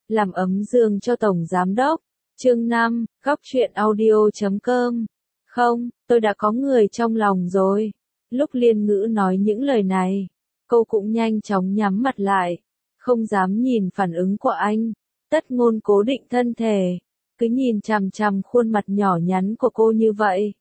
làm ấm giường cho Tổng Giám Đốc. Chương 5, Góc truyện audio.com. Không, tôi đã có người trong lòng rồi. Lúc Liên Ngữ nói những lời này, cô cũng nhanh chóng nhắm mặt lại, không dám nhìn phản ứng của anh. Tất Ngôn cố định thân thể, cứ nhìn chằm chằm khuôn mặt nhỏ nhắn của cô như vậy.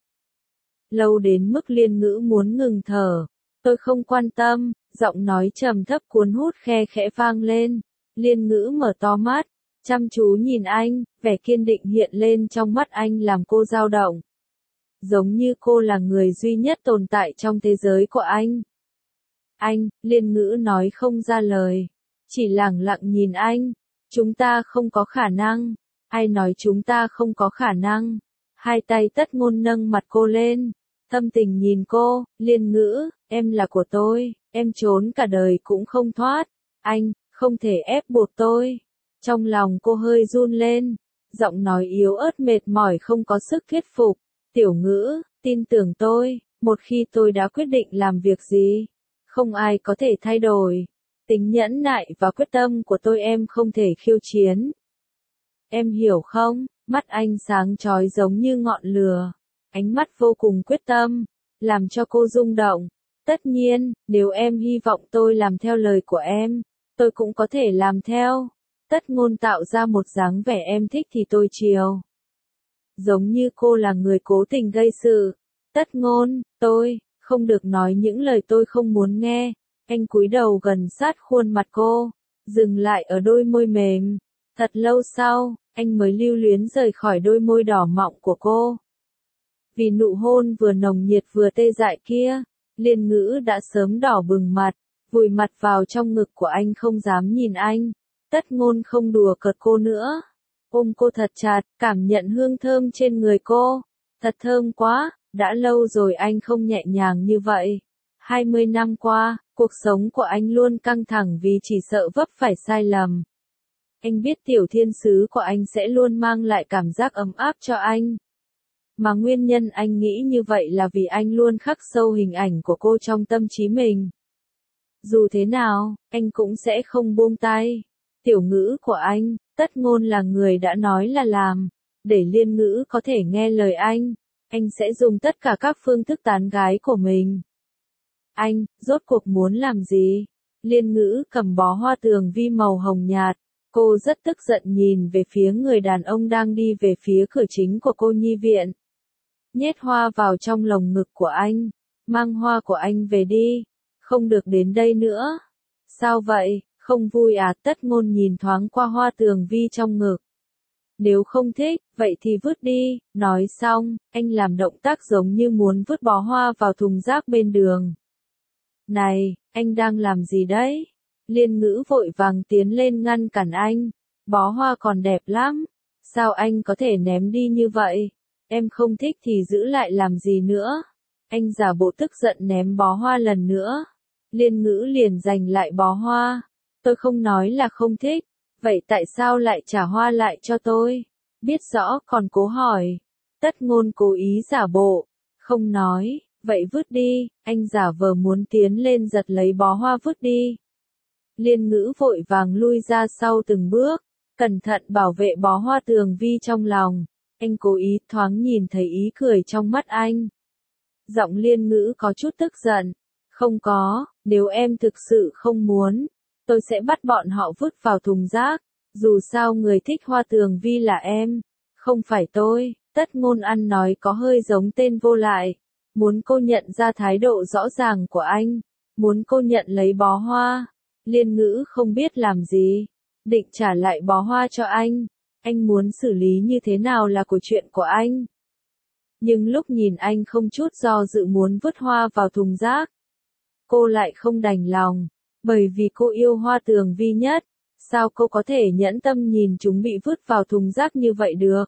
Lâu đến mức Liên Ngữ muốn ngừng thở. Tôi không quan tâm, giọng nói trầm thấp cuốn hút khe khẽ vang lên. Liên Ngữ mở to mắt, chăm chú nhìn anh, vẻ kiên định hiện lên trong mắt anh làm cô dao động. Giống như cô là người duy nhất tồn tại trong thế giới của anh. Anh, Liên Ngữ nói không ra lời, chỉ lẳng lặng nhìn anh. Chúng ta không có khả năng. Ai nói chúng ta không có khả năng? Hai tay Tất Ngôn nâng mặt cô lên, thâm tình nhìn cô. Liên Ngữ, em là của tôi, em trốn cả đời cũng không thoát. Anh, không thể ép buộc tôi. Trong lòng cô hơi run lên, giọng nói yếu ớt mệt mỏi không có sức thuyết phục. Tiểu Ngữ, tin tưởng tôi, một khi tôi đã quyết định làm việc gì, không ai có thể thay đổi. Tính nhẫn nại và quyết tâm của tôi em không thể khiêu chiến. Em hiểu không? Mắt anh sáng chói giống như ngọn lửa, ánh mắt vô cùng quyết tâm, làm cho cô rung động. Tất nhiên, nếu em hy vọng tôi làm theo lời của em, tôi cũng có thể làm theo. Tất Ngôn tạo ra một dáng vẻ em thích thì tôi chiều. Giống như cô là người cố tình gây sự. Tất Ngôn, tôi không được nói những lời tôi không muốn nghe. Anh cúi đầu gần sát khuôn mặt cô, dừng lại ở đôi môi mềm. Thật lâu sau, anh mới lưu luyến rời khỏi đôi môi đỏ mọng của cô. Vì nụ hôn vừa nồng nhiệt vừa tê dại kia, Liên Ngữ đã sớm đỏ bừng mặt, vùi mặt vào trong ngực của anh không dám nhìn anh. Tất Ngôn không đùa cợt cô nữa, ôm cô thật chặt, cảm nhận hương thơm trên người cô. Thật thơm quá, đã lâu rồi anh không nhẹ nhàng như vậy. 20 năm qua, cuộc sống của anh luôn căng thẳng vì chỉ sợ vấp phải sai lầm. Anh biết tiểu thiên sứ của anh sẽ luôn mang lại cảm giác ấm áp cho anh. Mà nguyên nhân anh nghĩ như vậy là vì anh luôn khắc sâu hình ảnh của cô trong tâm trí mình. Dù thế nào, anh cũng sẽ không buông tay. Tiểu Ngữ của anh, Tất Ngôn là người đã nói là làm. Để Liên Ngữ có thể nghe lời anh sẽ dùng tất cả các phương thức tán gái của mình. Anh, rốt cuộc muốn làm gì? Liên Ngữ cầm bó hoa tường vi màu hồng nhạt. Cô rất tức giận nhìn về phía người đàn ông đang đi về phía cửa chính của cô nhi viện. Nhét hoa vào trong lồng ngực của anh. Mang hoa của anh về đi. Không được đến đây nữa. Sao vậy, không vui à? Tất Ngôn nhìn thoáng qua hoa tường vi trong ngực. Nếu không thích, vậy thì vứt đi. Nói xong, anh làm động tác giống như muốn vứt bó hoa vào thùng rác bên đường. Này, anh đang làm gì đấy? Liên Ngữ vội vàng tiến lên ngăn cản anh. Bó hoa còn đẹp lắm. Sao anh có thể ném đi như vậy? Em không thích thì giữ lại làm gì nữa? Anh giả bộ tức giận ném bó hoa lần nữa. Liên Ngữ liền giành lại bó hoa. Tôi không nói là không thích. Vậy tại sao lại trả hoa lại cho tôi? Biết rõ còn cố hỏi. Tất Ngôn cố ý giả bộ. Không nói, vậy vứt đi. Anh giả vờ muốn tiến lên giật lấy bó hoa vứt đi. Liên Ngữ vội vàng lui ra sau từng bước, cẩn thận bảo vệ bó hoa tường vi trong lòng. Anh cố ý thoáng nhìn thấy ý cười trong mắt anh. Giọng Liên Ngữ có chút tức giận. Không có, nếu em thực sự không muốn, tôi sẽ bắt bọn họ vứt vào thùng rác. Dù sao người thích hoa tường vi là em, không phải tôi. Tất Ngôn ăn nói có hơi giống tên vô lại. Muốn cô nhận ra thái độ rõ ràng của anh. Muốn cô nhận lấy bó hoa. Liên Ngữ không biết làm gì. Định trả lại bó hoa cho anh. Anh muốn xử lý như thế nào là của chuyện của anh. Nhưng lúc nhìn anh không chút do dự muốn vứt hoa vào thùng rác, cô lại không đành lòng. Bởi vì cô yêu hoa tường vi nhất. Sao cô có thể nhẫn tâm nhìn chúng bị vứt vào thùng rác như vậy được?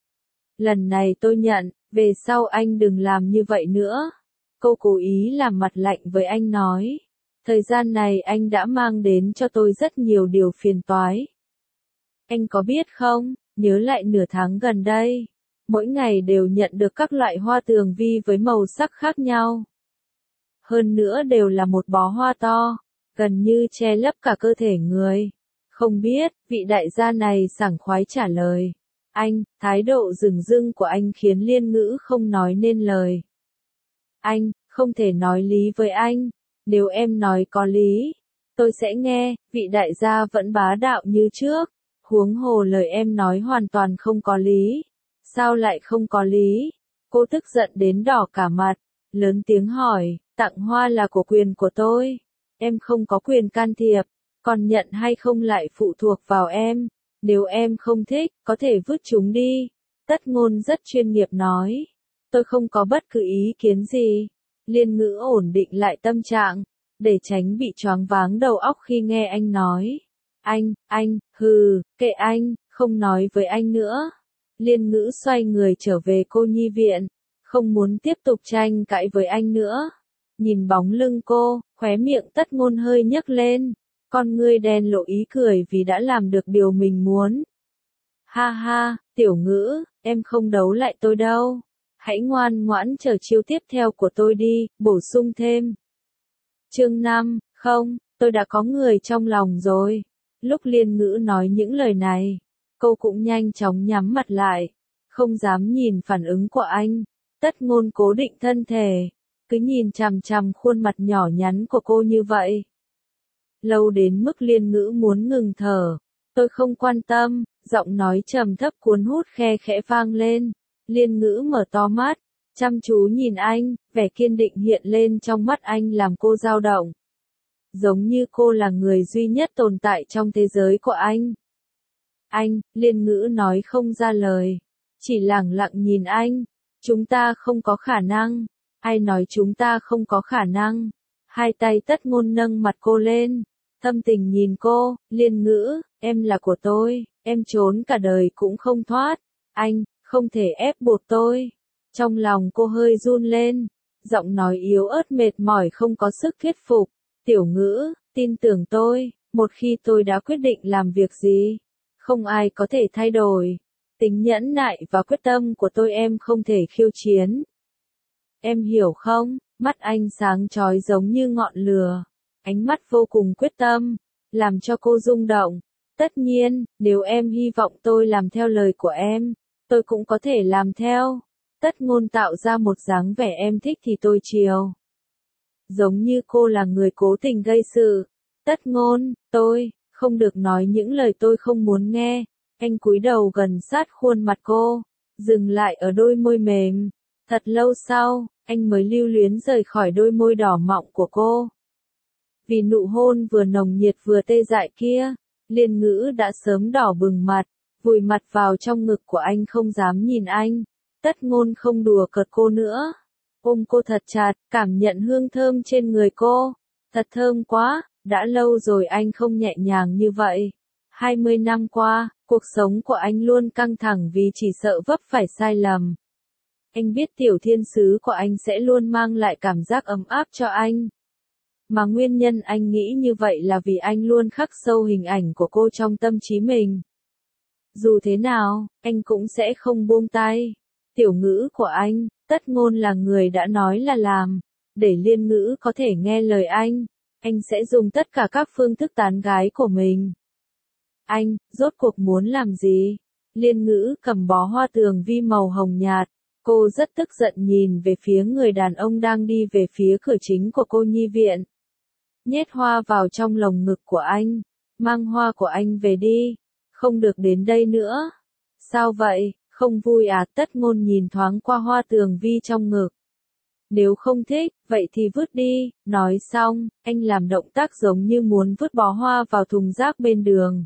Lần này tôi nhận, về sau anh đừng làm như vậy nữa. Cô cố ý làm mặt lạnh với anh nói. Thời gian này anh đã mang đến cho tôi rất nhiều điều phiền toái. Anh có biết không, nhớ lại nửa tháng gần đây, mỗi ngày đều nhận được các loại hoa tường vi với màu sắc khác nhau. Hơn nữa đều là một bó hoa to, gần như che lấp cả cơ thể người. Không biết, vị đại gia này sảng khoái trả lời. Anh, thái độ dửng dưng của anh khiến Liên Ngữ không nói nên lời. Anh, không thể nói lý với anh. Nếu em nói có lý, tôi sẽ nghe, vị đại gia vẫn bá đạo như trước. Huống hồ lời em nói hoàn toàn không có lý. Sao lại không có lý? Cô tức giận đến đỏ cả mặt, lớn tiếng hỏi, tặng hoa là của quyền của tôi. Em không có quyền can thiệp, còn nhận hay không lại phụ thuộc vào em. Nếu em không thích, có thể vứt chúng đi. Tất Ngôn rất chuyên nghiệp nói. Tôi không có bất cứ ý kiến gì. Liên Ngữ ổn định lại tâm trạng, để tránh bị choáng váng đầu óc khi nghe anh nói. Anh, kệ anh, không nói với anh nữa. Liên Ngữ xoay người trở về cô nhi viện, không muốn tiếp tục tranh cãi với anh nữa. Nhìn bóng lưng cô, khóe miệng Tất Ngôn hơi nhếch lên, con ngươi đen lộ ý cười vì đã làm được điều mình muốn. Ha ha, Tiểu Ngữ, em không đấu lại tôi đâu. Hãy ngoan ngoãn chờ chiêu tiếp theo của tôi đi, bổ sung thêm. Chương 5, không, tôi đã có người trong lòng rồi. Lúc Liên Ngữ nói những lời này, cô cũng nhanh chóng nhắm mặt lại, không dám nhìn phản ứng của anh. Tất Ngôn cố định thân thể, cứ nhìn chằm chằm khuôn mặt nhỏ nhắn của cô như vậy. Lâu đến mức Liên Ngữ muốn ngừng thở. Tôi không quan tâm, giọng nói trầm thấp cuốn hút khe khẽ vang lên. Liên Ngữ mở to mắt, chăm chú nhìn anh, vẻ kiên định hiện lên trong mắt anh làm cô dao động. Giống như cô là người duy nhất tồn tại trong thế giới của anh. Anh, Liên Ngữ nói không ra lời, chỉ lẳng lặng nhìn anh. Chúng ta không có khả năng. Ai nói chúng ta không có khả năng? Hai tay Tất Ngôn nâng mặt cô lên, thâm tình nhìn cô. Liên Ngữ, em là của tôi, em trốn cả đời cũng không thoát. Anh, không thể ép buộc tôi. Trong lòng cô hơi run lên, giọng nói yếu ớt mệt mỏi không có sức thuyết phục. Tiểu Ngữ, tin tưởng tôi, một khi tôi đã quyết định làm việc gì, không ai có thể thay đổi. Tính nhẫn nại và quyết tâm của tôi em không thể khiêu chiến. Em hiểu không? Mắt anh sáng chói giống như ngọn lửa, ánh mắt vô cùng quyết tâm, làm cho cô rung động. Tất nhiên, nếu em hy vọng tôi làm theo lời của em, tôi cũng có thể làm theo. Tất Ngôn tạo ra một dáng vẻ em thích thì tôi chiều. Giống như cô là người cố tình gây sự. Tất Ngôn, tôi không được nói những lời tôi không muốn nghe. Anh cúi đầu gần sát khuôn mặt cô, dừng lại ở đôi môi mềm. Thật lâu sau, anh mới lưu luyến rời khỏi đôi môi đỏ mọng của cô. Vì nụ hôn vừa nồng nhiệt vừa tê dại kia, Liên Ngữ đã sớm đỏ bừng mặt, vùi mặt vào trong ngực của anh không dám nhìn anh. Tất Ngôn không đùa cợt cô nữa, ôm cô thật chặt, cảm nhận hương thơm trên người cô. Thật thơm quá, đã lâu rồi anh không nhẹ nhàng như vậy. 20 năm qua, cuộc sống của anh luôn căng thẳng vì chỉ sợ vấp phải sai lầm. Anh biết tiểu thiên sứ của anh sẽ luôn mang lại cảm giác ấm áp cho anh. Mà nguyên nhân anh nghĩ như vậy là vì anh luôn khắc sâu hình ảnh của cô trong tâm trí mình. Dù thế nào, anh cũng sẽ không buông tay. Tiểu Ngữ của anh, Tất Ngôn là người đã nói là làm. Để Liên Ngữ có thể nghe lời anh sẽ dùng tất cả các phương thức tán gái của mình. Anh, rốt cuộc muốn làm gì? Liên Ngữ cầm bó hoa tường vi màu hồng nhạt. Cô rất tức giận nhìn về phía người đàn ông đang đi về phía cửa chính của cô nhi viện. Nhét hoa vào trong lồng ngực của anh. Mang hoa của anh về đi. Không được đến đây nữa. Sao vậy, không vui à? Tất Ngôn nhìn thoáng qua hoa tường vi trong ngực. Nếu không thích, vậy thì vứt đi. Nói xong, anh làm động tác giống như muốn vứt bó hoa vào thùng rác bên đường.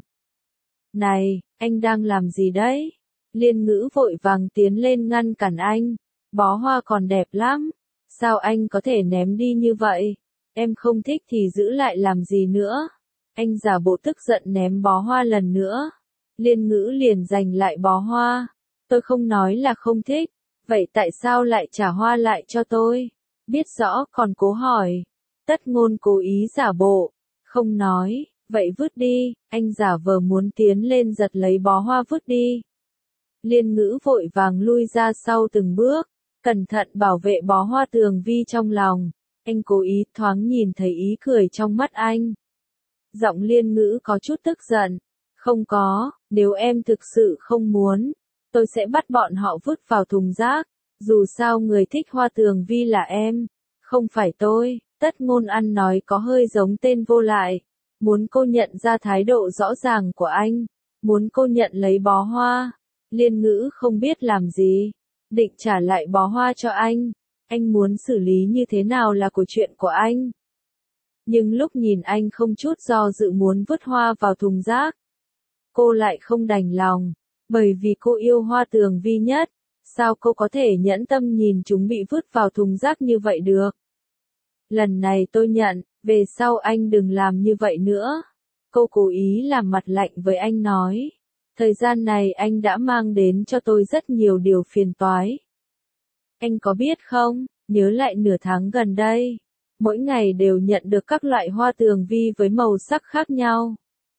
Này, anh đang làm gì đấy? Liên Ngữ vội vàng tiến lên ngăn cản anh. Bó hoa còn đẹp lắm. Sao anh có thể ném đi như vậy? Em không thích thì giữ lại làm gì nữa? Anh giả bộ tức giận ném bó hoa lần nữa. Liên Ngữ liền giành lại bó hoa. Tôi không nói là không thích. Vậy tại sao lại trả hoa lại cho tôi? Biết rõ còn cố hỏi. Tất Ngôn cố ý giả bộ. Không nói, vậy vứt đi. Anh giả vờ muốn tiến lên giật lấy bó hoa vứt đi. Liên Ngữ vội vàng lui ra sau từng bước, cẩn thận bảo vệ bó hoa tường vi trong lòng. Anh cố ý thoáng nhìn thấy ý cười trong mắt anh. Giọng Liên Ngữ có chút tức giận. Không có, nếu em thực sự không muốn, tôi sẽ bắt bọn họ vứt vào thùng rác. Dù sao người thích Hoa Tường Vi là em, không phải tôi. Tất Ngôn ăn nói có hơi giống tên vô lại. Muốn cô nhận ra thái độ rõ ràng của anh. Muốn cô nhận lấy bó hoa. Liên Ngữ không biết làm gì. Định trả lại bó hoa cho anh. Anh muốn xử lý như thế nào là của chuyện của anh. Nhưng lúc nhìn anh không chút do dự muốn vứt hoa vào thùng rác, cô lại không đành lòng. Bởi vì cô yêu Hoa Tường Vi nhất. Sao cô có thể nhẫn tâm nhìn chúng bị vứt vào thùng rác như vậy được? Lần này tôi nhận, về sau anh đừng làm như vậy nữa. Cô cố ý làm mặt lạnh với anh nói. Thời gian này anh đã mang đến cho tôi rất nhiều điều phiền toái. Anh có biết không, nhớ lại nửa tháng gần đây, mỗi ngày đều nhận được các loại Hoa Tường Vi với màu sắc khác nhau.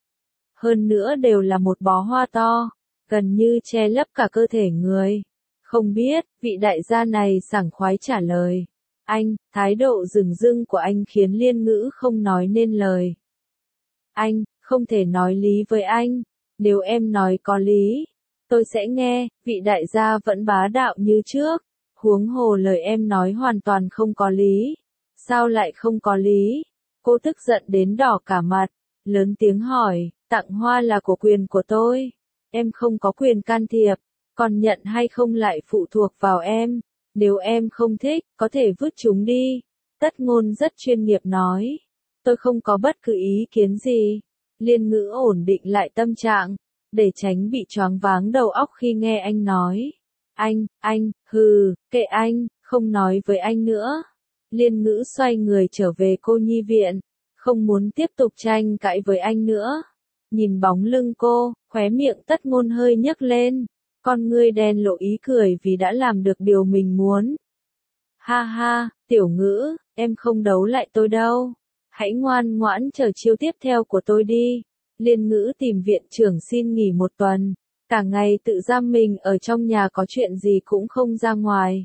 Hơn nữa đều là một bó hoa to, gần như che lấp cả cơ thể người. Không biết, vị đại gia này sảng khoái trả lời. Anh, thái độ dửng dưng của anh khiến Liên Ngữ không nói nên lời. Anh, không thể nói lý với anh. Nếu em nói có lý, tôi sẽ nghe. Vị đại gia vẫn bá đạo như trước. Huống hồ lời em nói hoàn toàn không có lý. Sao lại không có lý? Cô tức giận đến đỏ cả mặt, lớn tiếng hỏi, tặng hoa là của quyền của tôi. Em không có quyền can thiệp, còn nhận hay không lại phụ thuộc vào em. Nếu em không thích, có thể vứt chúng đi. Tất Ngôn rất chuyên nghiệp nói. Tôi không có bất cứ ý kiến gì. Liên Ngữ ổn định lại tâm trạng, để tránh bị choáng váng đầu óc khi nghe anh nói. Anh, hừ, kệ anh, không nói với anh nữa. Liên Ngữ xoay người trở về cô nhi viện, không muốn tiếp tục tranh cãi với anh nữa. Nhìn bóng lưng cô, khóe miệng Tất Ngôn hơi nhếch lên, con ngươi đen lộ ý cười vì đã làm được điều mình muốn. Ha ha, Tiểu Ngữ, em không đấu lại tôi đâu. Hãy ngoan ngoãn chờ chiêu tiếp theo của tôi đi. Liên Ngữ tìm viện trưởng xin nghỉ 1 tuần, cả ngày tự giam mình ở trong nhà, có chuyện gì cũng không ra ngoài.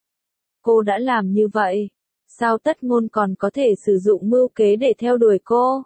Cô đã làm như vậy, sao Tất Ngôn còn có thể sử dụng mưu kế để theo đuổi cô?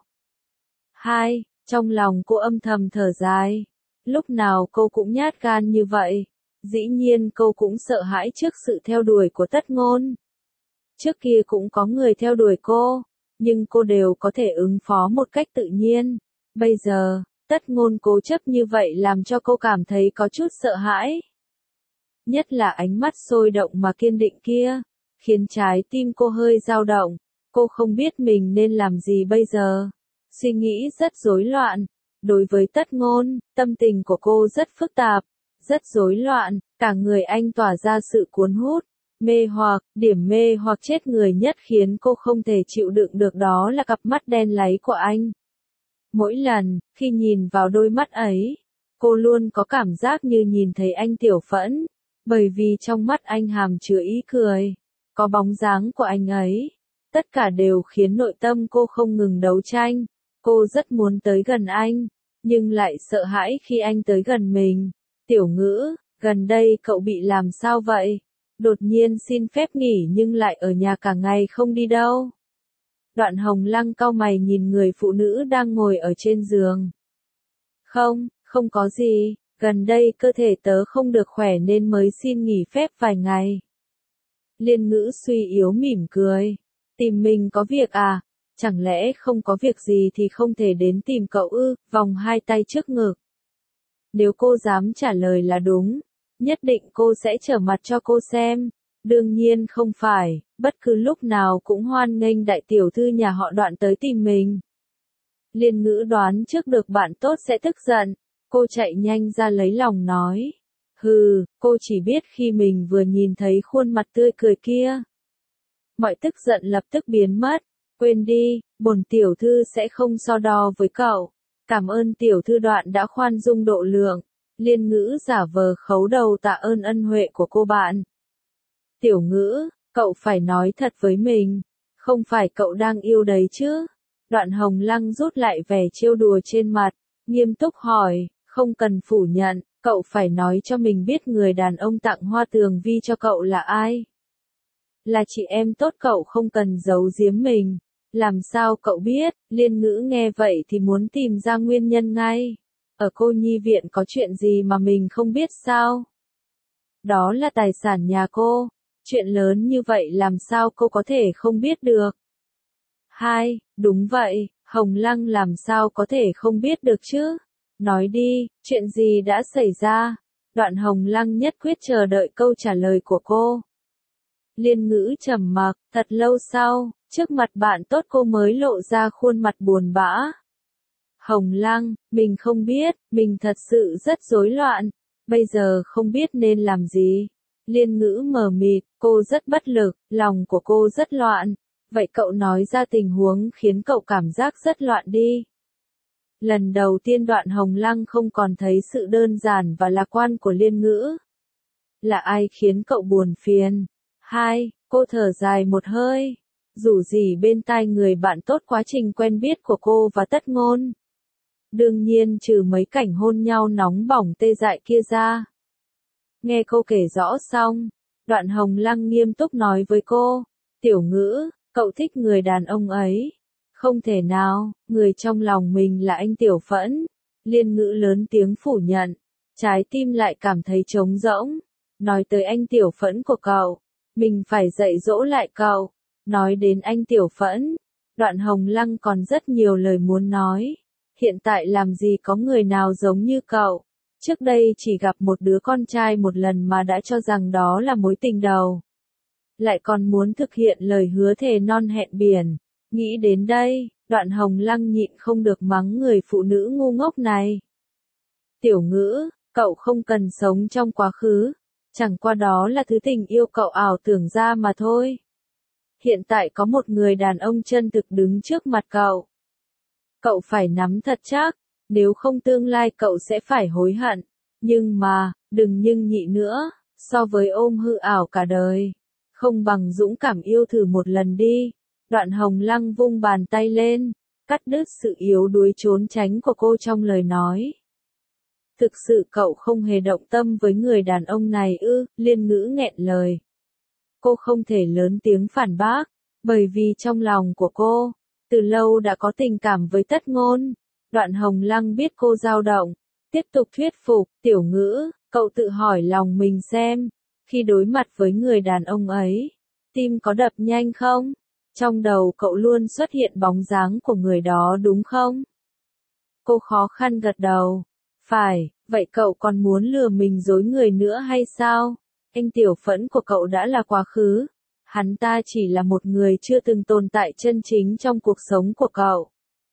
Trong lòng cô âm thầm thở dài. Lúc nào cô cũng nhát gan như vậy. Dĩ nhiên cô cũng sợ hãi trước sự theo đuổi của Tất Ngôn. Trước kia cũng có người theo đuổi cô, nhưng cô đều có thể ứng phó một cách tự nhiên. Bây giờ, Tất Ngôn cố chấp như vậy làm cho cô cảm thấy có chút sợ hãi. Nhất là ánh mắt sôi động mà kiên định kia, khiến trái tim cô hơi dao động. Cô không biết mình nên làm gì bây giờ. Suy nghĩ rất rối loạn. Đối với Tất Ngôn, tâm tình của cô rất phức tạp, rất rối loạn, cả người anh tỏa ra sự cuốn hút, mê hoặc, điểm mê hoặc chết người nhất khiến cô không thể chịu đựng được đó là cặp mắt đen láy của anh. Mỗi lần, khi nhìn vào đôi mắt ấy, cô luôn có cảm giác như nhìn thấy anh tiểu phẫn, bởi vì trong mắt anh hàm chứa ý cười, có bóng dáng của anh ấy. Tất cả đều khiến nội tâm cô không ngừng đấu tranh. Cô rất muốn tới gần anh, nhưng lại sợ hãi khi anh tới gần mình. Tiểu Ngữ, gần đây cậu bị làm sao vậy? Đột nhiên xin phép nghỉ nhưng lại ở nhà cả ngày không đi đâu. Đoạn Hồng Lăng cau mày nhìn người phụ nữ đang ngồi ở trên giường. Không có gì, gần đây cơ thể tớ không được khỏe nên mới xin nghỉ phép vài ngày. Liên Ngữ suy yếu mỉm cười. Tìm mình có việc à? Chẳng lẽ không có việc gì thì không thể đến tìm cậu ư? Vòng hai tay trước ngực. Nếu cô dám trả lời là đúng, nhất định cô sẽ trở mặt cho cô xem. Đương nhiên không phải, bất cứ lúc nào cũng hoan nghênh đại tiểu thư nhà họ Đoạn tới tìm mình. Liên Ngữ đoán trước được bạn tốt sẽ tức giận, cô chạy nhanh ra lấy lòng nói. Hừ, cô chỉ biết khi mình vừa nhìn thấy khuôn mặt tươi cười kia, mọi tức giận lập tức biến mất. Quên đi, bổn tiểu thư sẽ không so đo với cậu. Cảm ơn tiểu thư Đoạn đã khoan dung độ lượng. Liên Ngữ giả vờ khấu đầu tạ ơn ân huệ của cô bạn. Tiểu Ngữ, cậu phải nói thật với mình, không phải cậu đang yêu đấy chứ? Đoạn Hồng Lăng rút lại vẻ trêu đùa trên mặt, nghiêm túc hỏi, không cần phủ nhận, cậu phải nói cho mình biết người đàn ông tặng Hoa Tường Vi cho cậu là ai. Là chị em tốt, cậu không cần giấu giếm mình. Làm sao cậu biết? Liên Ngữ nghe vậy thì muốn tìm ra nguyên nhân ngay. Ở cô nhi viện có chuyện gì mà mình không biết sao? Đó là tài sản nhà cô. Chuyện lớn như vậy làm sao cô có thể không biết được? Hai, đúng vậy, Hồng Lăng làm sao có thể không biết được chứ? Nói đi, chuyện gì đã xảy ra? Đoạn Hồng Lăng nhất quyết chờ đợi câu trả lời của cô. Liên Ngữ trầm mặc, thật lâu sau, trước mặt bạn tốt cô mới lộ ra khuôn mặt buồn bã. Hồng Lăng, mình không biết, mình thật sự rất rối loạn, bây giờ không biết nên làm gì. Liên Ngữ mờ mịt, cô rất bất lực, lòng của cô rất loạn. Vậy cậu nói ra tình huống khiến cậu cảm giác rất loạn đi. Lần đầu tiên Đoạn Hồng Lăng không còn thấy sự đơn giản và lạc quan của Liên Ngữ. Là ai khiến cậu buồn phiền? Hai, cô thở dài một hơi. Rủ rỉ bên tai người bạn tốt quá trình quen biết của cô và Tất Ngôn. Đương nhiên trừ mấy cảnh hôn nhau nóng bỏng tê dại kia ra. Nghe cô kể rõ xong, Đoạn Hồng Lăng nghiêm túc nói với cô. Tiểu Ngữ, cậu thích người đàn ông ấy. Không thể nào, người trong lòng mình là anh Tiểu Phẫn. Liên Ngữ lớn tiếng phủ nhận. Trái tim lại cảm thấy trống rỗng. Nói tới anh Tiểu Phẫn của cậu. Mình phải dạy dỗ lại cậu. Nói đến anh Tiểu Phẫn. Đoạn Hồng Lăng còn rất nhiều lời muốn nói. Hiện tại làm gì có người nào giống như cậu. Trước đây chỉ gặp một đứa con trai một lần mà đã cho rằng đó là mối tình đầu. Lại còn muốn thực hiện lời hứa thề non hẹn biển. Nghĩ đến đây, Đoạn Hồng Lăng nhịn không được mắng người phụ nữ ngu ngốc này. Tiểu Ngữ, cậu không cần sống trong quá khứ. Chẳng qua đó là thứ tình yêu cậu ảo tưởng ra mà thôi. Hiện tại có một người đàn ông chân thực đứng trước mặt cậu. Cậu phải nắm thật chắc, nếu không tương lai cậu sẽ phải hối hận. Nhưng mà, đừng nhưng nhị nữa, so với ôm hư ảo cả đời. Không bằng dũng cảm yêu thử một lần đi. Đoạn Hồng Lăng vung bàn tay lên, cắt đứt sự yếu đuối trốn tránh của cô trong lời nói. Thực sự cậu không hề động tâm với người đàn ông này ư? Liên Ngữ nghẹn lời. Cô không thể lớn tiếng phản bác, bởi vì trong lòng của cô, từ lâu đã có tình cảm với Tất Ngôn. Đoạn Hồng Lăng biết cô dao động, tiếp tục thuyết phục. Tiểu Ngữ, cậu tự hỏi lòng mình xem, khi đối mặt với người đàn ông ấy, tim có đập nhanh không? Trong đầu cậu luôn xuất hiện bóng dáng của người đó đúng không? Cô khó khăn gật đầu. Phải, vậy cậu còn muốn lừa mình dối người nữa hay sao? Anh Tiểu Phẫn của cậu đã là quá khứ. Hắn ta chỉ là một người chưa từng tồn tại chân chính trong cuộc sống của cậu.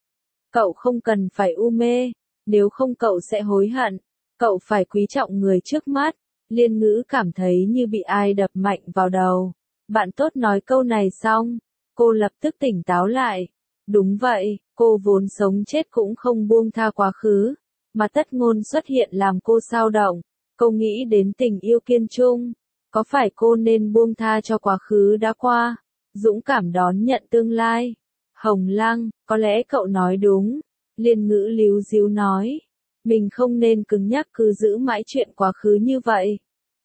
Cậu không cần phải u mê, nếu không cậu sẽ hối hận. Cậu phải quý trọng người trước mắt. Liên Ngữ cảm thấy như bị ai đập mạnh vào đầu. Bạn tốt nói câu này xong, cô lập tức tỉnh táo lại. Đúng vậy, cô vốn sống chết cũng không buông tha quá khứ, mà Tất Ngôn xuất hiện làm cô xao động. Cô nghĩ đến tình yêu kiên trung, có phải cô nên buông tha cho quá khứ đã qua, dũng cảm đón nhận tương lai? Hồng Lăng, có lẽ cậu nói đúng. Liên Ngữ líu díu nói, mình không nên cứng nhắc cứ giữ mãi chuyện quá khứ như vậy.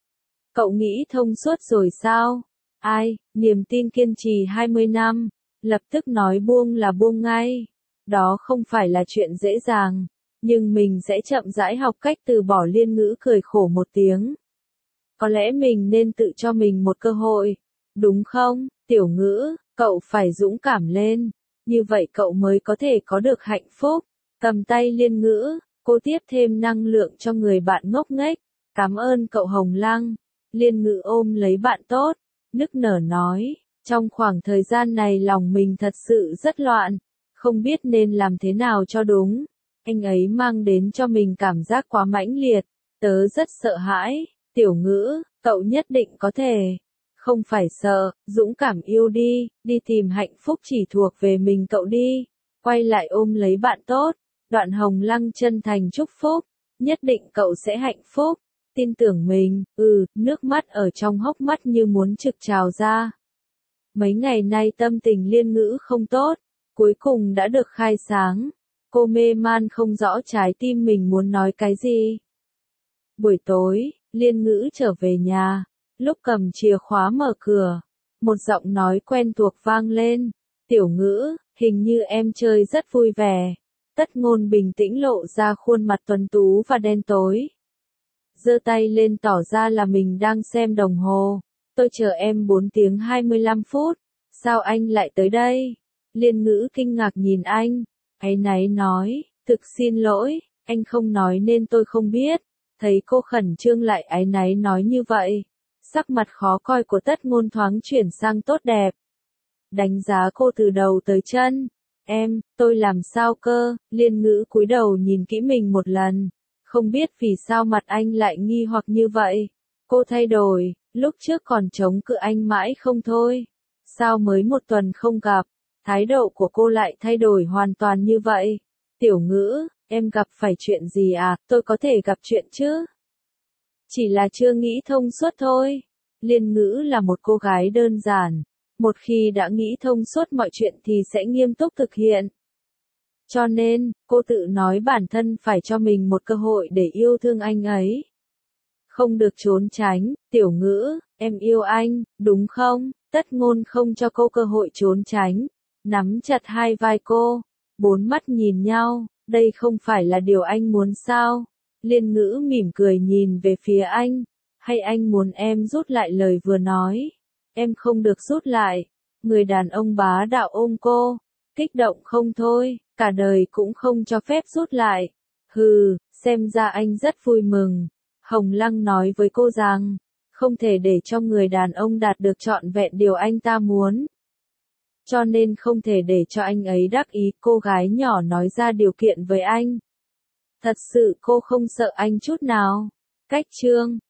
Cậu nghĩ thông suốt rồi sao? Ai, niềm tin kiên trì 20 năm, lập tức nói buông là buông ngay. Đó không phải là chuyện dễ dàng, nhưng mình sẽ chậm rãi học cách từ bỏ. Liên Ngữ cười khổ một tiếng. Có lẽ mình nên tự cho mình một cơ hội, đúng không? Tiểu Ngữ, cậu phải dũng cảm lên, như vậy cậu mới có thể có được hạnh phúc. Cầm tay Liên Ngữ, cô tiếp thêm năng lượng cho người bạn ngốc nghếch. Cảm ơn cậu Hồng Lăng. Liên Ngữ ôm lấy bạn tốt, nức nở nói, trong khoảng thời gian này lòng mình thật sự rất loạn, không biết nên làm thế nào cho đúng. Anh ấy mang đến cho mình cảm giác quá mãnh liệt, tớ rất sợ hãi. Tiểu Ngữ, cậu nhất định có thể. Không phải sợ, dũng cảm yêu đi, đi tìm hạnh phúc chỉ thuộc về mình cậu đi. Quay lại ôm lấy bạn tốt, Đoạn Hồng Lăng chân thành chúc phúc, nhất định cậu sẽ hạnh phúc. Tin tưởng mình, nước mắt ở trong hốc mắt như muốn trực trào ra. Mấy ngày nay tâm tình Liên Ngữ không tốt, cuối cùng đã được khai sáng. Cô mê man không rõ trái tim mình muốn nói cái gì. Buổi tối, Liên Ngữ trở về nhà, lúc cầm chìa khóa mở cửa, một giọng nói quen thuộc vang lên. Tiểu Ngữ, hình như em chơi rất vui vẻ. Tất Ngôn bình tĩnh lộ ra khuôn mặt tuấn tú và đen tối. Giơ tay lên tỏ ra là mình đang xem đồng hồ. Tôi chờ em 4 tiếng 25 phút. Sao anh lại tới đây? Liên Ngữ kinh ngạc nhìn anh. Áy náy nói, thực xin lỗi, anh không nói nên tôi không biết. Thấy cô khẩn trương lại áy náy nói như vậy. Sắc mặt khó coi của Tất Ngôn thoáng chuyển sang tốt đẹp. Đánh giá cô từ đầu tới chân. Tôi làm sao cơ? Liên Ngữ cúi đầu nhìn kỹ mình một lần. Không biết vì sao mặt anh lại nghi hoặc như vậy. Cô thay đổi, lúc trước còn chống cự anh mãi không thôi. Sao mới một tuần không gặp, thái độ của cô lại thay đổi hoàn toàn như vậy? Tiểu Ngữ, em gặp phải chuyện gì à? Tôi có thể gặp chuyện chứ? Chỉ là chưa nghĩ thông suốt thôi. Liên Ngữ là một cô gái đơn giản. Một khi đã nghĩ thông suốt mọi chuyện thì sẽ nghiêm túc thực hiện. Cho nên, cô tự nói bản thân phải cho mình một cơ hội để yêu thương anh ấy. Không được trốn tránh, Tiểu Ngữ, em yêu anh, đúng không? Tất Ngôn không cho cô cơ hội trốn tránh. Nắm chặt hai vai cô. Bốn mắt nhìn nhau, đây không phải là điều anh muốn sao? Liên Ngữ mỉm cười nhìn về phía anh. Hay anh muốn em rút lại lời vừa nói? Em không được rút lại. Người đàn ông bá đạo ôm cô. Kích động không thôi, cả đời cũng không cho phép rút lại. Hừ, xem ra anh rất vui mừng. Hồng Lăng nói với cô rằng, không thể để cho người đàn ông đạt được trọn vẹn điều anh ta muốn. Cho nên không thể để cho anh ấy đắc ý. Cô gái nhỏ nói ra điều kiện với anh. Thật sự cô không sợ anh chút nào. Cách chương